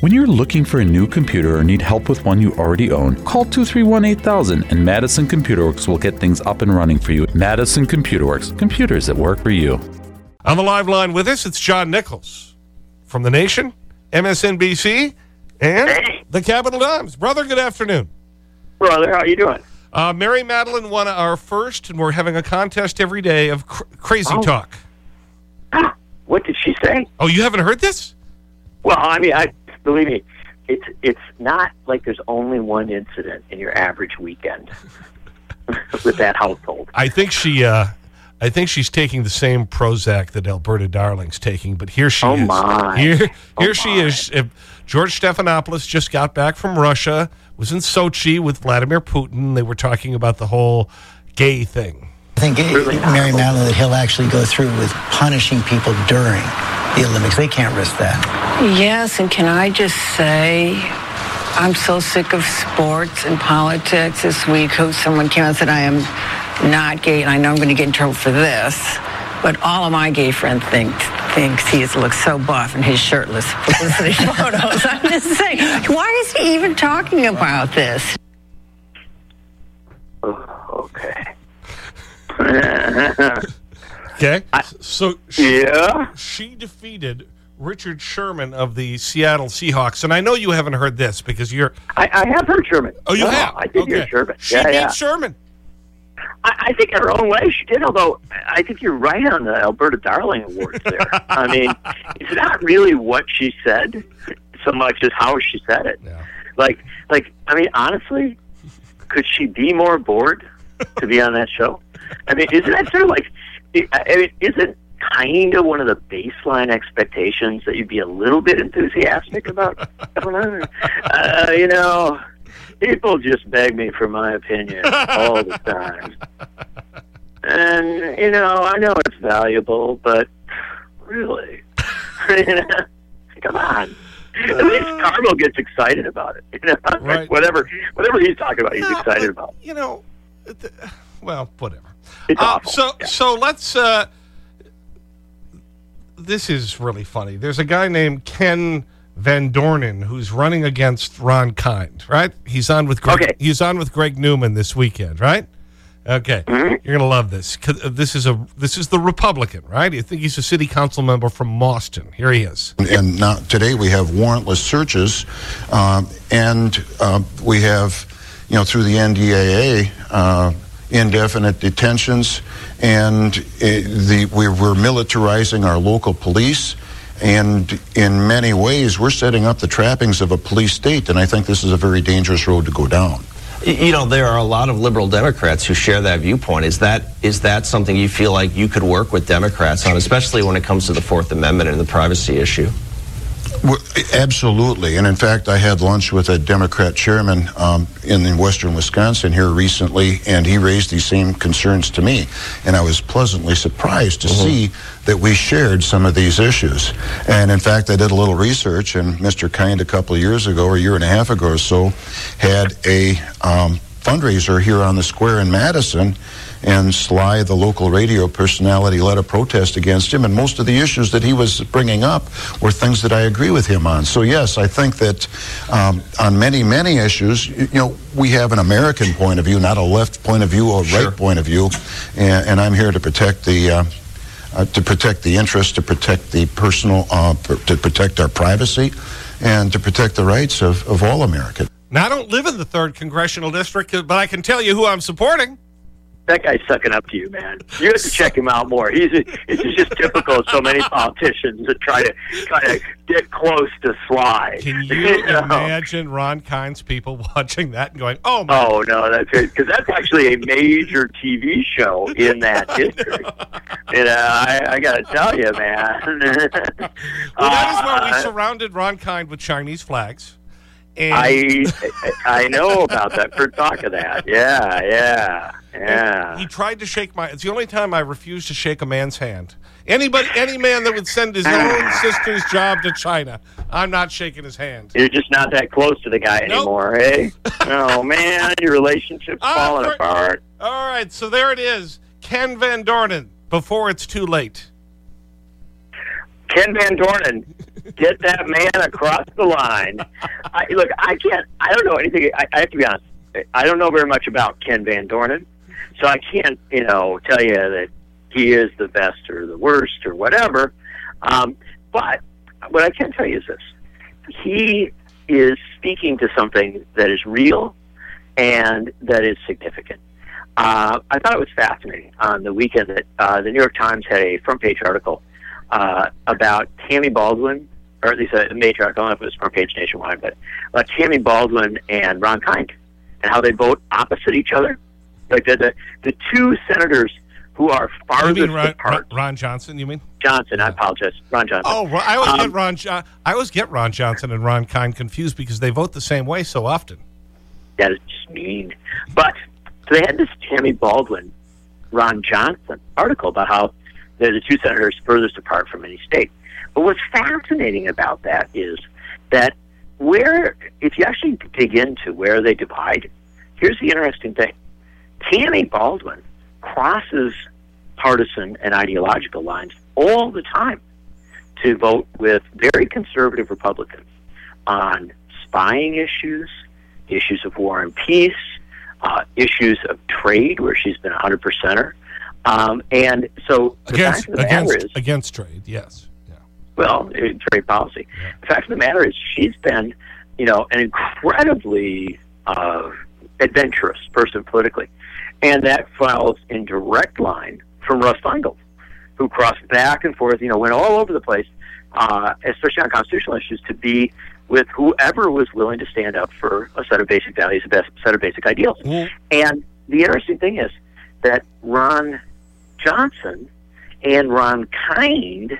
When you're looking for a new computer or need help with one you already own, call 231-8000 and Madison Computer Works will get things up and running for you. Madison Computer Works, computers that work for you. On the live line with us, it's John Nichols from The Nation, MSNBC, and the Capital Times. Brother, good afternoon. Brother, how you doing? Mary Madeline won our first, and we're having a contest every day of crazy talk. What did she say? Oh, you haven't heard this? Well, I mean, believe me, it's not like there's only one incident in your average weekend with that household. I think she's taking the same Prozac that Alberta Darling's taking, but here she is. Oh, my. Here she is. George Stephanopoulos just got back from Russia, was in Sochi with Vladimir Putin. They were talking about the whole gay thing. I think, Mary Madeline, that he'll actually go through with punishing people during the Olympics. They can't risk that. Yes, and can I just say, I'm so sick of sports and politics. This week, someone came out and said I am not gay, and I know I'm going to get in trouble for this, but all of my gay friends thinks he looks so buff in his shirtless publicity photos. I'm just saying, why is he even talking about this? Oh, okay. Okay. So she defeated Richard Sherman of the Seattle Seahawks. And I know you haven't heard this because you're... I have heard Sherman. Oh, you have? I did hear Sherman. She beat Sherman. I think in her own way she did, although I think you're right on the Alberta Darling Awards there. I mean, it's not really what she said so much as how she said it. Yeah. Like, I mean, honestly, could she be more bored to be on that show? I mean, isn't that sort of like, isn't kind of one of the baseline expectations that you'd be a little bit enthusiastic about going on? You know, people just beg me for my opinion all the time. And, you know, I know it's valuable, but really, come on. At least Carmel gets excited about it. You know? Right. Like whatever he's talking about, he's excited about. You know, well, whatever. It's awful. So let's... this is really funny. There's a guy named Ken Van Dornen who's running against Ron Kind, right? He's on with Greg Newman this weekend, right? Okay. You're going to love this. This is the Republican, right? You think he's a city council member from Mauston. Here he is. And now today we have warrantless searches, and we have, you know, through the NDAA, indefinite detentions, and we're militarizing our local police, and in many ways we're setting up the trappings of a police state, and I think this is a very dangerous road to go down. You know, there are a lot of liberal Democrats who share that viewpoint. Is that something you feel like you could work with Democrats on, especially when it comes to the Fourth Amendment and the privacy issue? Well, absolutely. And in fact, I had lunch with a Democrat chairman in western Wisconsin here recently, and he raised these same concerns to me. And I was pleasantly surprised to see that we shared some of these issues. And in fact, I did a little research, and Mr. Kind a couple of years ago, or a year and a half ago or so, had a fundraiser here on the square in Madison, and Sly, the local radio personality, led a protest against him, and most of the issues that he was bringing up were things that I agree with him on. So yes, I think that on many, many issues, you know, we have an American point of view, not a left point of view or right point of view, and I'm here to protect the interests, to protect the personal, to protect our privacy, and to protect the rights of all Americans. Now, I don't live in the 3rd Congressional District, but I can tell you who I'm supporting. That guy's sucking up to you, man. You have to check him out more. It's just typical of so many politicians that try to get close to Sly. Can you imagine Ron Kind's people watching that and going, "Oh my"? Oh no, that's it, because that's actually a major TV show in that district. You know, I got to tell you, man. Well, that is why we surrounded Ron Kind with Chinese flags. And I know about that. For talk of that, yeah. He tried to shake it's the only time I refused to shake a man's hand. Any man that would send his own sister's job to China, I'm not shaking his hand. You're just not that close to the guy anymore, eh? Oh man, your relationship's falling apart. All right, so there it is, Ken Van Dornen. Before it's too late. Ken Van Dornen, get that man across the line. Look, I don't know anything. I have to be honest. I don't know very much about Ken Van Dornen, so I can't, tell you that he is the best or the worst or whatever. But what I can tell you is this. He is speaking to something that is real and that is significant. I thought it was fascinating on the weekend that the New York Times had a front page article about Tammy Baldwin, or at least a major article. I don't know if it was front page nationwide, but about Tammy Baldwin and Ron Kind and how they vote opposite each other. Like the two senators who are farthest apart. Ron Johnson, you mean? Johnson, I apologize. Ron Johnson. Oh, I always get Ron Johnson and Ron Kind confused because they vote the same way so often. That is just mean. But so they had this Tammy Baldwin, Ron Johnson article about how they're the two senators furthest apart from any state. But what's fascinating about that is that if you actually dig into where they divide, here's the interesting thing. Tammy Baldwin crosses partisan and ideological lines all the time to vote with very conservative Republicans on spying issues of war and peace, issues of trade, where she's been 100%er. And so the fact of the matter is... Against trade, yes. Yeah. Well, trade policy. Yeah. The fact of the matter is she's been, an incredibly adventurous person politically. And that follows in direct line from Russ Feingold, who crossed back and forth, went all over the place, especially on constitutional issues, to be with whoever was willing to stand up for a set of basic values, a set of basic ideals. Mm. And the interesting thing is that Ron Johnson and Ron Kind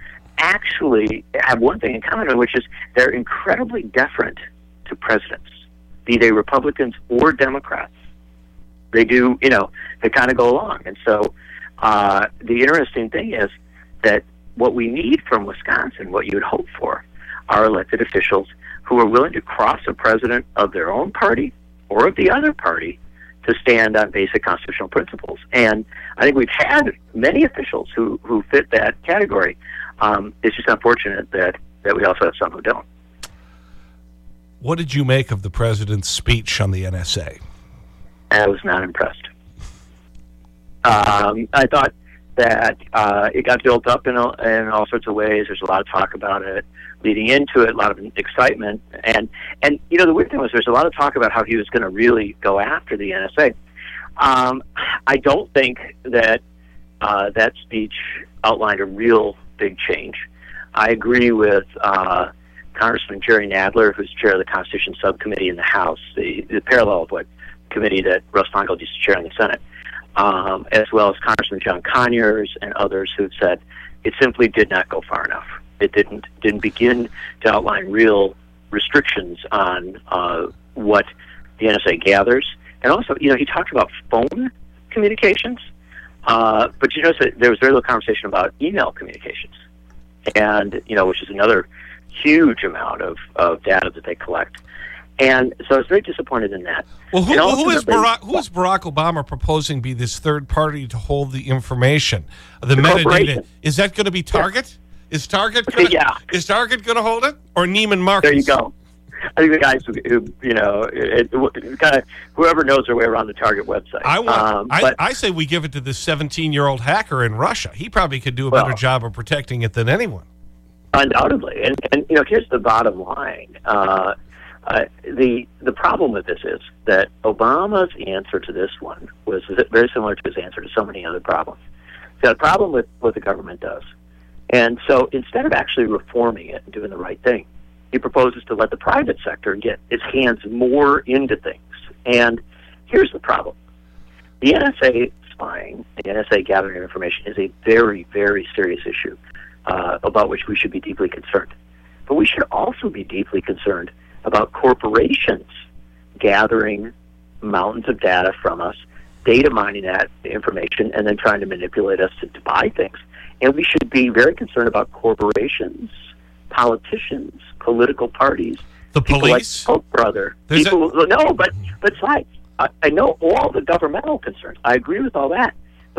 actually have one thing in common, which is they're incredibly deferent to presidents, be they Republicans or Democrats. They do, they kind of go along. And so the interesting thing is that what we need from Wisconsin, what you would hope for, are elected officials who are willing to cross a president of their own party or of the other party to stand on basic constitutional principles. And I think we've had many officials who fit that category. It's just unfortunate that we also have some who don't. What did you make of the president's speech on the NSA? I was not impressed. I thought that it got built up in all sorts of ways. There's a lot of talk about it leading into it, a lot of excitement. And the weird thing was there's a lot of talk about how he was going to really go after the NSA. I don't think that that speech outlined a real big change. I agree with Congressman Jerry Nadler, who's chair of the Constitution Subcommittee in the House, the parallel of what committee that Russ Feingold used to chair in the Senate, as well as Congressman John Conyers and others who've said it simply did not go far enough. It didn't begin to outline real restrictions on what the NSA gathers. And also, he talked about phone communications, but you notice that there was very little conversation about email communications, and which is another huge amount of data that they collect. And so I was very disappointed in that. Well, who is Barack Obama proposing be this third party to hold the information? The metadata. Is that going to be Target? Yeah. Is Target going to hold it? Or Neiman Marcus? There you go. I think the guys who kind of whoever knows their way around the Target website. I say we give it to this 17-year-old hacker in Russia. He probably could do a better job of protecting it than anyone. Undoubtedly. And here's the bottom line. The problem with this is that Obama's answer to this one was very similar to his answer to so many other problems. He's got a problem with what the government does. And so instead of actually reforming it and doing the right thing, he proposes to let the private sector get its hands more into things. And here's the problem. The NSA spying, the NSA gathering information is a very, very serious issue about which we should be deeply concerned. But we should also be deeply concerned about corporations gathering mountains of data from us, data mining that information, and then trying to manipulate us to buy things. And we should be very concerned about corporations, politicians, political parties. The police? Like Koch brother. But Sly, I know all the governmental concerns. I agree with all that. But,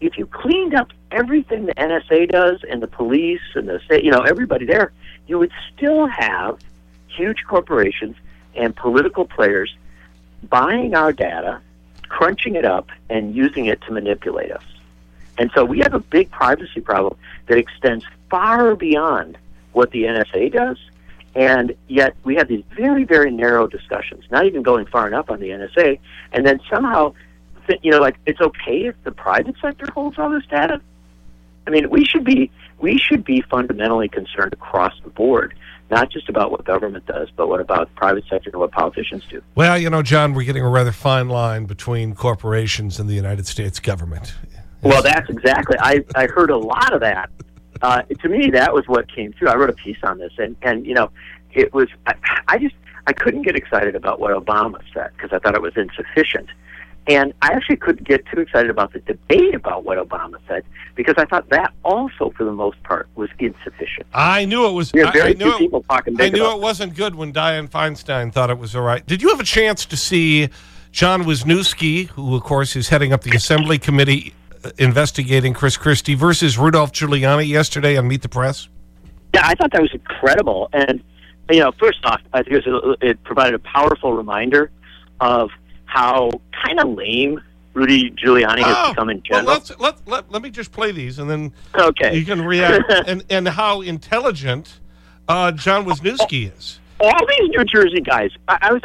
if you cleaned up everything the NSA does and the police and the state, everybody there, you would still have huge corporations and political players buying our data, crunching it up, and using it to manipulate us. And so we have a big privacy problem that extends far beyond what the NSA does, and yet we have these very, very narrow discussions, not even going far enough on the NSA, and then somehow, it's okay if the private sector holds all this data. I mean, we should be fundamentally concerned across the board, not just about what government does, but what about the private sector and what politicians do. Well, John, we're getting a rather fine line between corporations and the United States government. Well, that's exactly. I heard a lot of that. To me, that was what came through. I wrote a piece on this, and it was. I couldn't get excited about what Obama said because I thought it was insufficient, and I actually couldn't get too excited about the debate about what Obama said because I thought that also, for the most part, was insufficient. I knew it was. Very few people talking. I knew it wasn't good when Dianne Feinstein thought it was all right. Did you have a chance to see John Wisniewski, who, of course, is heading up the Assembly Committee investigating Chris Christie, versus Rudolph Giuliani yesterday on Meet the Press? Yeah, I thought that was incredible. And, first off, I think it provided a powerful reminder of how kind of lame Rudy Giuliani has become in general. Well, let me just play these, and then you can react. and how intelligent John Wisniewski is. All these New Jersey guys. I was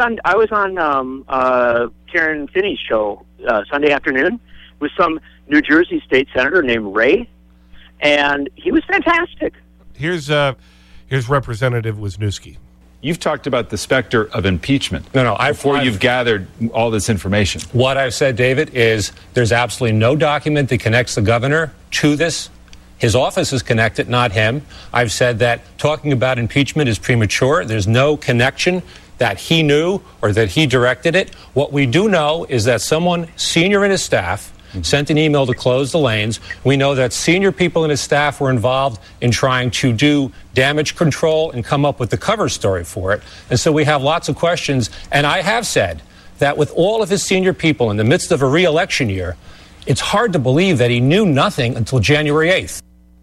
on Karen Finney's show Sunday afternoon with some New Jersey state senator named Ray, and he was fantastic. Here's Representative Wisniewski. You've talked about the specter of impeachment. Before you've gathered all this information. What I've said, David, is there's absolutely no document that connects the governor to this. His office is connected, not him. I've said that talking about impeachment is premature. There's no connection that he knew or that he directed it. What we do know is that someone senior in his staff sent an email to close the lanes. We know that senior people in his staff were involved in trying to do damage control and come up with the cover story for it. And so we have lots of questions. And I have said that with all of his senior people in the midst of a re-election year, it's hard to believe that he knew nothing until January 8th.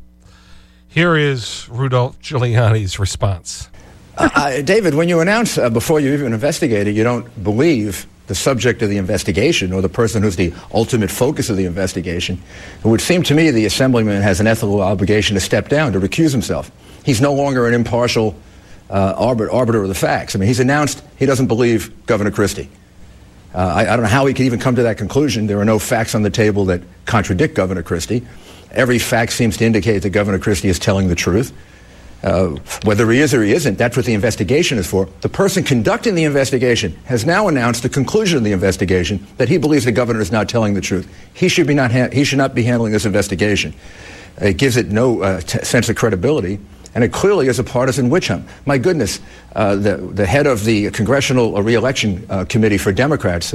Here is Rudolph Giuliani's response. David, when you announce before you even investigate it, you don't believe the subject of the investigation or the person who's the ultimate focus of the investigation, it would seem to me the Assemblyman has an ethical obligation to step down, to recuse himself. He's no longer an impartial arbiter of the facts. I mean, he's announced he doesn't believe Governor Christie. I don't know how he could even come to that conclusion. There are no facts on the table that contradict Governor Christie. Every fact seems to indicate that Governor Christie is telling the truth. Whether he is or he isn't, that's what the investigation is for. The person conducting the investigation has now announced the conclusion of the investigation that he believes the governor is not telling the truth. He should not be handling this investigation. It gives it no sense of credibility, and it clearly is a partisan witch hunt. My goodness, the head of the Congressional Re-election Committee for Democrats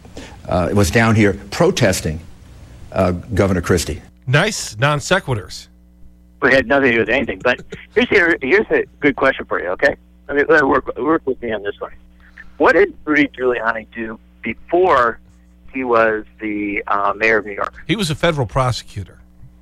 was down here protesting Governor Christie. Nice non sequiturs. We had nothing to do with anything. But here's a good question for you, okay? I mean, work with me on this one. What did Rudy Giuliani do before he was the mayor of New York? He was a federal prosecutor.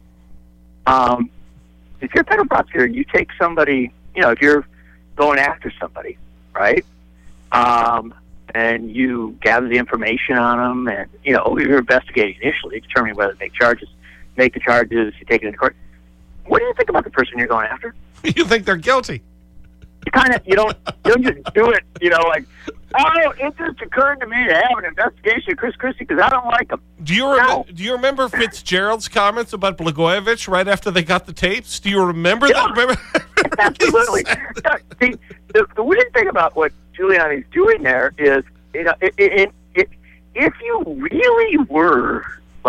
If you're a federal prosecutor, you take somebody, if you're going after somebody, right? And you gather the information on them, and, you're investigating initially, determining whether to make the charges, you take it into court. What do you think about the person you're going after? You think they're guilty. You don't just do it, it just occurred to me to have an investigation of Chris Christie because I don't like him. Do you remember Fitzgerald's comments about Blagojevich right after they got the tapes? Do you remember that? Absolutely. See, the weird thing about what Giuliani's doing there is, if you really were,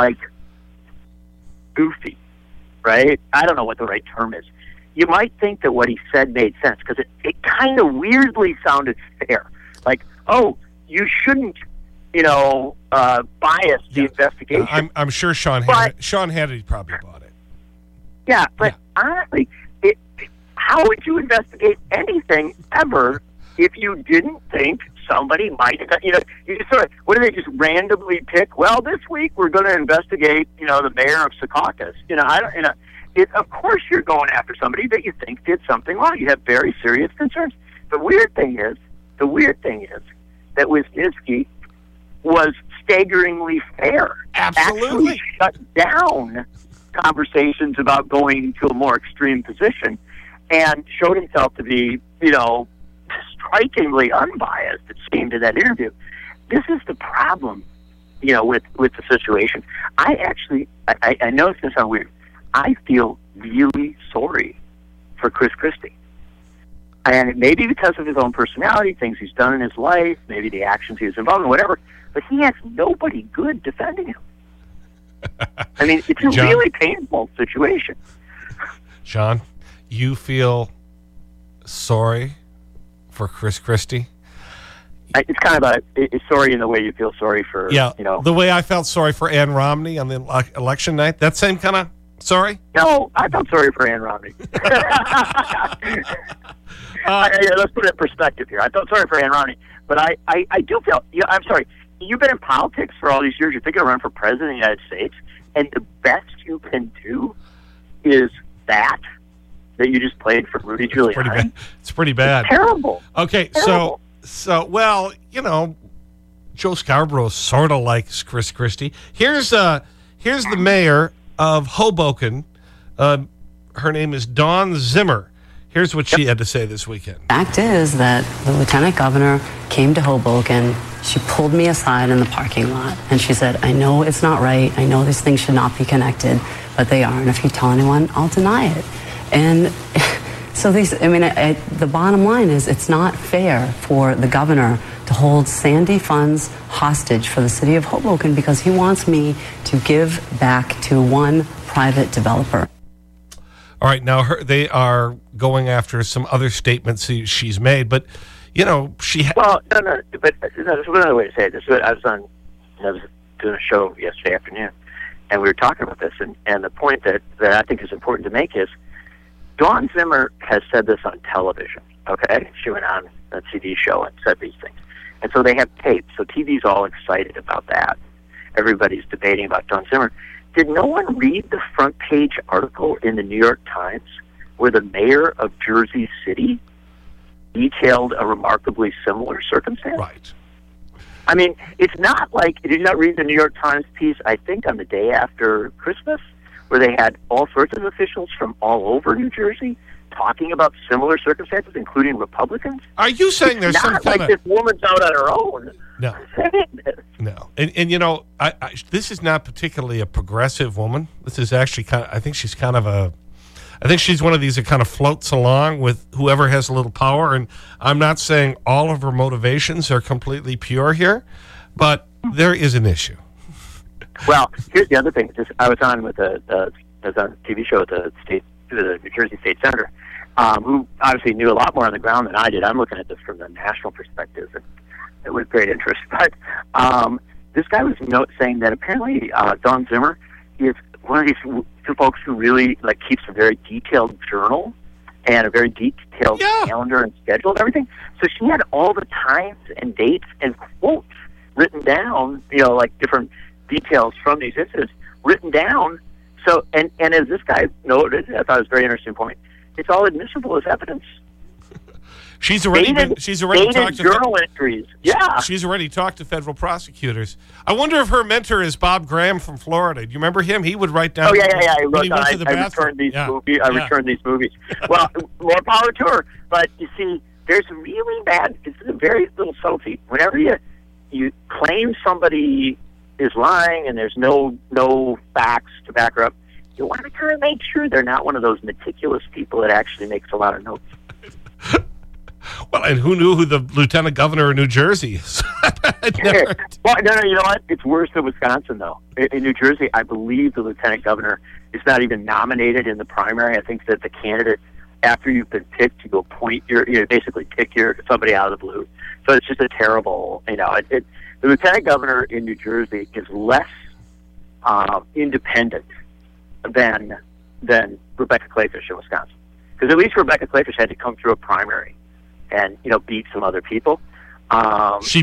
goofy, right? I don't know what the right term is. You might think that what he said made sense because it kind of weirdly sounded fair. You shouldn't, bias the investigation. I'm sure Sean Hannity probably bought it. Yeah, but honestly, how would you investigate anything ever if you didn't think somebody might have, you just sort of, what do they just randomly pick? Well, this week we're going to investigate, the mayor of Secaucus. Of course you're going after somebody that you think did something wrong. You have very serious concerns. The weird thing is that Wisniewski was staggeringly fair. Absolutely. Actually shut down conversations about going to a more extreme position and showed himself to be, strikingly unbiased, it seemed, in that interview. This is the problem, with the situation. I know it's going to sound weird. I feel really sorry for Chris Christie. And maybe because of his own personality, things he's done in his life, maybe the actions he was involved in, whatever, but he has nobody good defending him. I mean, it's a really painful situation. John, you feel sorry for Chris Christie? It's kind of it's sorry in the way you feel sorry for, the way I felt sorry for Ann Romney on the election night, that same kind of sorry? No, I felt sorry for Ann Romney. Let's put it in perspective here. I felt sorry for Ann Romney, but I do feel, I'm sorry, you've been in politics for all these years. You're thinking of running for president of the United States, and the best you can do is that you just played for Rudy Giuliani. It's pretty bad. It's terrible. Okay, terrible. So well, Joe Scarborough sort of likes Chris Christie. Here's the mayor of Hoboken. Her name is Dawn Zimmer. Here's what she had to say this weekend. Fact is that the lieutenant governor came to Hoboken. She pulled me aside in the parking lot, and she said, I know it's not right. I know these things should not be connected, but they are. And if you tell anyone, I'll deny it. And so the bottom line is it's not fair for the governor to hold Sandy funds hostage for the city of Hoboken because he wants me to give back to one private developer. All right, now they are going after some other statements she's made, but, she... Well, no, but there's another way to say this. I was doing a show yesterday afternoon, and we were talking about this, and the point that I think is important to make is Dawn Zimmer has said this on television, okay? She went on a TV show and said these things. And so they have tapes, so TV's all excited about that. Everybody's debating about Dawn Zimmer. Did no one read the front page article in the New York Times where the mayor of Jersey City detailed a remarkably similar circumstance? Right. I mean, it's not like, did you not read the New York Times piece, I think, on the day after Christmas, where they had all sorts of officials from all over New Jersey talking about similar circumstances, including Republicans? Are you saying there's some kind of... It's not like this woman's out on her own. No. No. And this is not particularly a progressive woman. This is actually I think she's kind of I think she's one of these that kind of floats along with whoever has a little power. And I'm not saying all of her motivations are completely pure here, but there is an issue. Well, here's the other thing. I was on with I was on a TV show with the New Jersey State Senator, who obviously knew a lot more on the ground than I did. I'm looking at this from the national perspective, and with great interest. But this guy was saying that apparently Dawn Zimmer is one of these two folks who really keeps a very detailed journal and a very detailed calendar and schedule and everything. So she had all the times and dates and quotes written down, different details from these incidents written down. So, and as this guy noted, I thought it was a very interesting point, it's all admissible as evidence. She's already talked to journal entries. Yeah. She's already talked to federal prosecutors. I wonder if her mentor is Bob Graham from Florida. Do you remember him? He would write down. Oh, yeah. He wrote down, I returned these movies. I returned these movies. Well, more power to her. But you see, there's really bad, it's a very little subtlety. Whenever you claim somebody is lying and there's no facts to back her up, you want to kind of make sure they're not one of those meticulous people that actually makes a lot of notes. Well, and who knew who the lieutenant governor of New Jersey is? Well, no, you know what? It's worse than Wisconsin, though. In New Jersey, I believe the lieutenant governor is not even nominated in the primary. I think that the candidate, after you've been picked, you go basically pick somebody out of the blue. So it's just a terrible, the lieutenant governor in New Jersey is less independent than Rebecca Clayfish in Wisconsin. Because at least Rebecca Clayfish had to come through a primary and beat some other people. She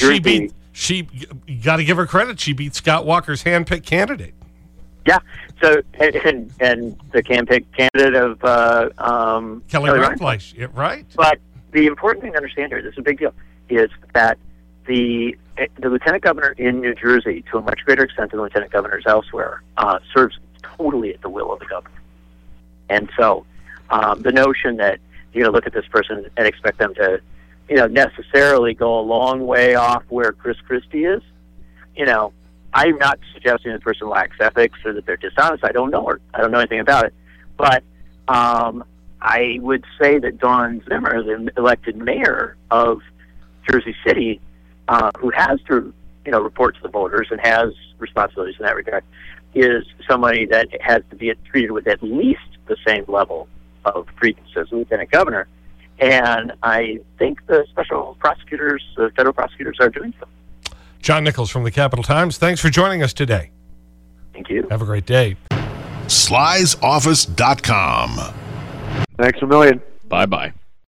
got to give her credit. She beat Scott Walker's handpicked candidate. Yeah. So and the handpicked candidate of Kelly Rindfleisch, right? But the important thing to understand here, this is a big deal, is that the lieutenant governor in New Jersey, to a much greater extent than the lieutenant governors elsewhere, serves totally at the will of the governor. And so the notion that look at this person and expect them to necessarily go a long way off where Chris Christie is, I'm not suggesting the person lacks ethics or that they're dishonest. I don't know her. I don't know anything about it. But I would say that Dawn Zimmer, the elected mayor of Jersey City, who has to report to the voters and has responsibilities in that regard, is somebody that has to be treated with at least the same level of credence as the lieutenant governor. And I think the special prosecutors, the federal prosecutors, are doing so. John Nichols from the Capital Times, thanks for joining us today. Thank you. Have a great day. Sly'sOffice.com. Thanks a million. Bye-bye.